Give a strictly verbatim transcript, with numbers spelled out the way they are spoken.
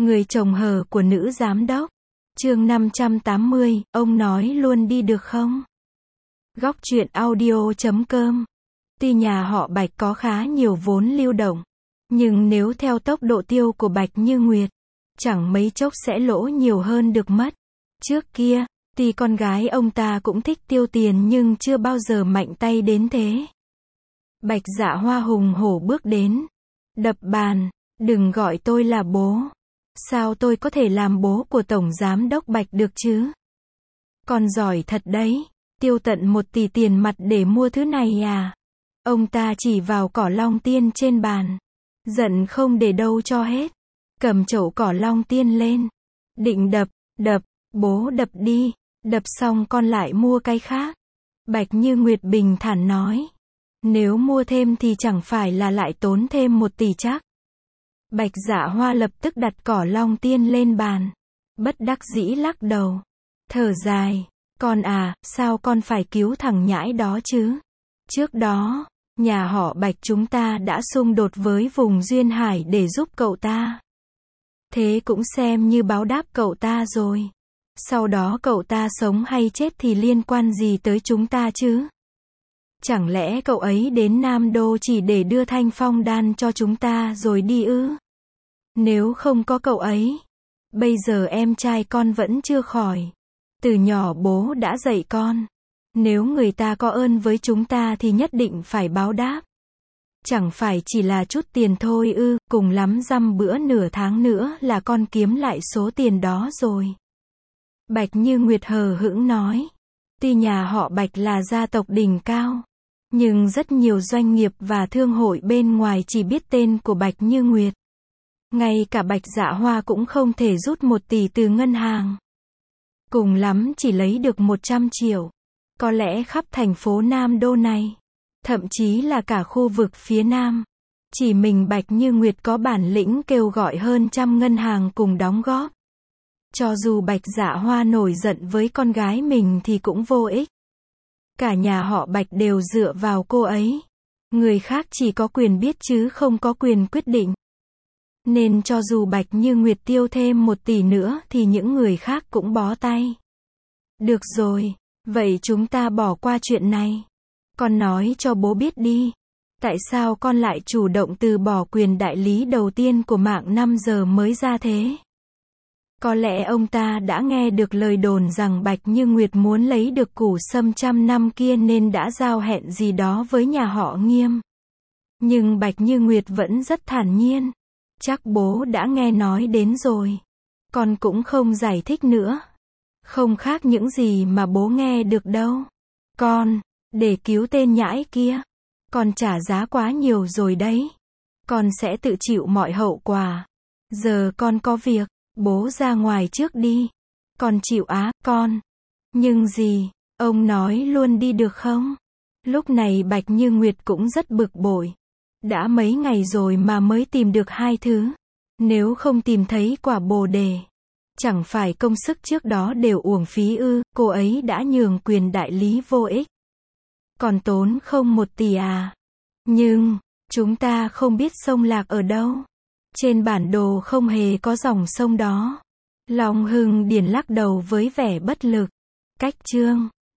Người chồng hờ của nữ giám đốc. Chương năm trăm tám mươi, ông nói luôn đi được không? Góc truyện audio chấm com. Tuy nhà họ Bạch có khá nhiều vốn lưu động, nhưng nếu theo tốc độ tiêu của Bạch Như Nguyệt, chẳng mấy chốc sẽ lỗ nhiều hơn được mất. Trước kia, tuy con gái ông ta cũng thích tiêu tiền nhưng chưa bao giờ mạnh tay đến thế. Bạch Dạ Hoa hùng hổ bước đến, đập bàn, đừng gọi tôi là bố. Sao tôi có thể làm bố của Tổng Giám đốc Bạch được chứ? Con giỏi thật đấy, tiêu tận một tỷ tiền mặt để mua thứ này à? Ông ta chỉ vào cỏ long tiên trên bàn, giận không để đâu cho hết, cầm chậu cỏ long tiên lên, định đập, đập, bố đập đi, đập xong con lại mua cái khác. Bạch Như Nguyệt bình thản nói, nếu mua thêm thì chẳng phải là lại tốn thêm một tỷ chắc. Bạch Dạ Hoa lập tức đặt cỏ long tiên lên bàn, bất đắc dĩ lắc đầu, thở dài, con à, sao con phải cứu thằng nhãi đó chứ? Trước đó, nhà họ Bạch chúng ta đã xung đột với vùng Duyên Hải để giúp cậu ta. Thế cũng xem như báo đáp cậu ta rồi. Sau đó cậu ta sống hay chết thì liên quan gì tới chúng ta chứ? Chẳng lẽ cậu ấy đến Nam Đô chỉ để đưa thanh phong đan cho chúng ta rồi đi ư? Nếu không có cậu ấy, bây giờ em trai con vẫn chưa khỏi. Từ nhỏ bố đã dạy con, nếu người ta có ơn với chúng ta thì nhất định phải báo đáp. Chẳng phải chỉ là chút tiền thôi ư, cùng lắm dăm bữa nửa tháng nữa là con kiếm lại số tiền đó rồi. Bạch Như Nguyệt hờ hững nói, tuy nhà họ Bạch là gia tộc đỉnh cao, nhưng rất nhiều doanh nghiệp và thương hội bên ngoài chỉ biết tên của Bạch Như Nguyệt. Ngay cả Bạch Dạ Hoa cũng không thể rút một tỷ từ ngân hàng. Cùng lắm chỉ lấy được một trăm triệu. Có lẽ khắp thành phố Nam Đô này, thậm chí là cả khu vực phía Nam, chỉ mình Bạch Như Nguyệt có bản lĩnh kêu gọi hơn trăm ngân hàng cùng đóng góp. Cho dù Bạch Dạ Hoa nổi giận với con gái mình thì cũng vô ích. Cả nhà họ Bạch đều dựa vào cô ấy. Người khác chỉ có quyền biết chứ không có quyền quyết định. Nên cho dù Bạch Như Nguyệt tiêu thêm một tỷ nữa thì những người khác cũng bó tay. Được rồi, vậy chúng ta bỏ qua chuyện này. Con nói cho bố biết đi. Tại sao con lại chủ động từ bỏ quyền đại lý đầu tiên của mạng năm giờ mới ra thế? Có lẽ ông ta đã nghe được lời đồn rằng Bạch Như Nguyệt muốn lấy được củ sâm trăm năm kia nên đã giao hẹn gì đó với nhà họ Nghiêm. Nhưng Bạch Như Nguyệt vẫn rất thản nhiên. Chắc bố đã nghe nói đến rồi. Con cũng không giải thích nữa. Không khác những gì mà bố nghe được đâu. Con, để cứu tên nhãi kia, con trả giá quá nhiều rồi đấy. Con sẽ tự chịu mọi hậu quả. Giờ con có việc, bố ra ngoài trước đi. Con chịu á, con. Nhưng gì, ông nói luôn đi được không? Lúc này Bạch Như Nguyệt cũng rất bực bội. Đã mấy ngày rồi mà mới tìm được hai thứ. Nếu không tìm thấy quả bồ đề, chẳng phải công sức trước đó đều uổng phí ư? Cô ấy đã nhường quyền đại lý vô ích. Còn tốn không một tỷ à? Nhưng, chúng ta không biết sông Lạc ở đâu. Trên bản đồ không hề có dòng sông đó. Long Hưng Điền lắc đầu với vẻ bất lực. Cách chương